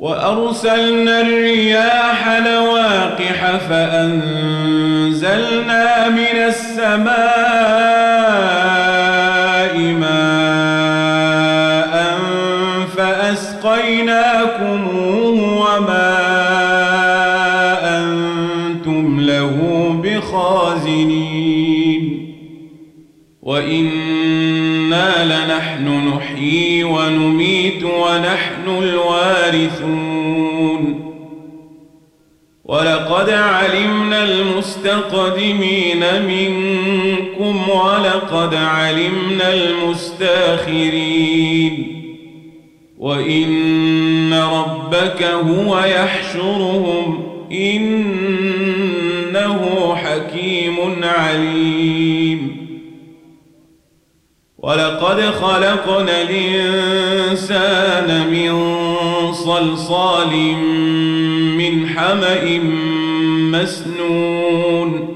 وأرسلنا الرياح لواقح فأنزلنا من السماء ماء فأسقيناكموه وما أنتم له بخازنين وإنا لنحن نحيي ونميت ونحن الوارثون ولقد علمنا المستقدمين منكم ولقد علمنا المستاخرين وإن ربك هو يحشرهم إنه حكيم عليم ولقد خلقنا الإنسان من صلصال من حمأ مسنون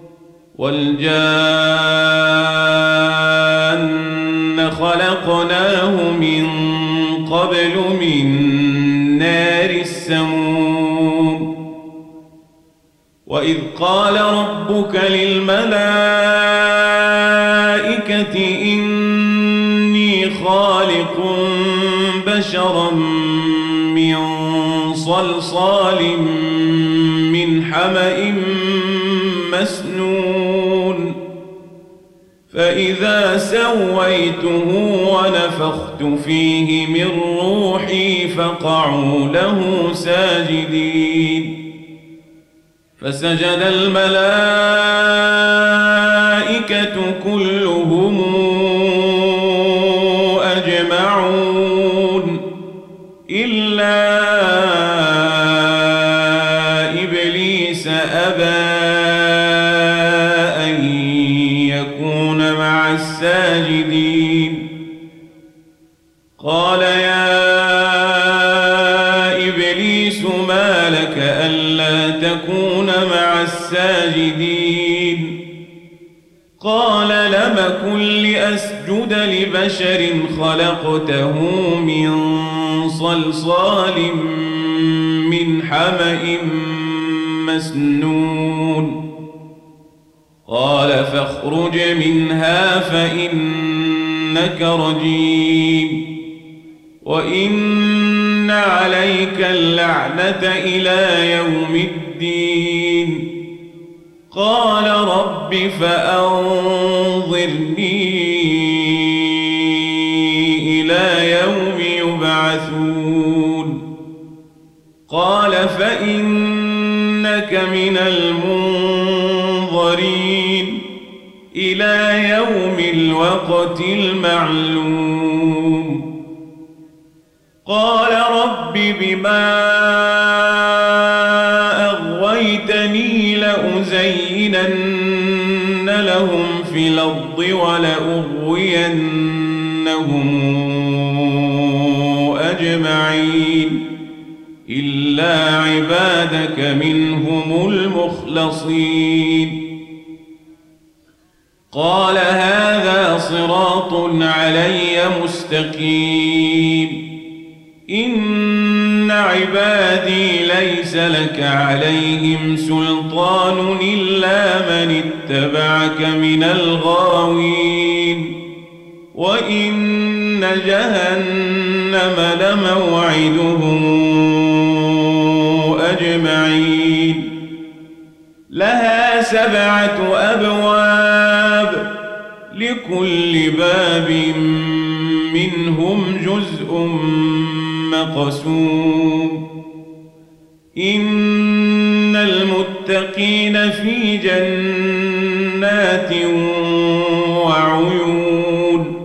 والجان خلقناه من قبل من نار السموم وإذ قال ربك للملائكة إني خالق بشرا من صلصال من حمأ مسنون فإذا سويته ونفخت فيه من روحي فقعوا له ساجدين فسجد الملائكة كلهم أجمعون إلا إبليس أبى أن يكون مع الساجدين قال يا إبليس ما لك ألا تكون مع الساجدين قال لم كن لأسجد لبشر خلقته من صلصال من حمأ مسنون قال فاخرج منها فإنك رجيم وإن عليك اللعنة إلى يوم الدين قال رب فأنظرني إلى يوم يبعثون قال فإنك من المنظرين إلى يوم الوقت المعلوم قال رب بما أغويتني لأزينن لهم في الأرض ولأغوينهم أجمعين إلا عبادك منهم المخلصين قال هذا صراط علي مستقيم إن عبادي ليس لك عليهم سلطان إلا من اتبعك من الغاوين وإن جهنم لموعدهم أجمعين لها 7 أبواب لكل باب منهم جزء مقسوم إن المتقين في جنات وعيون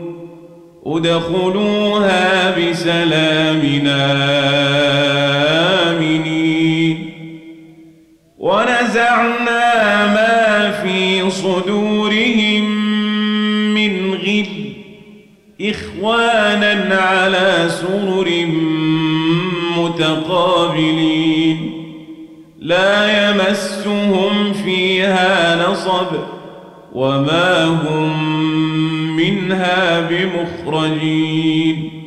ادخلوها بسلام آمنين ونزعنا ما في صدورهم من غل إخوانا على سرر متقابلين لا يمسهم فيها نصب وما هم منها بمخرجين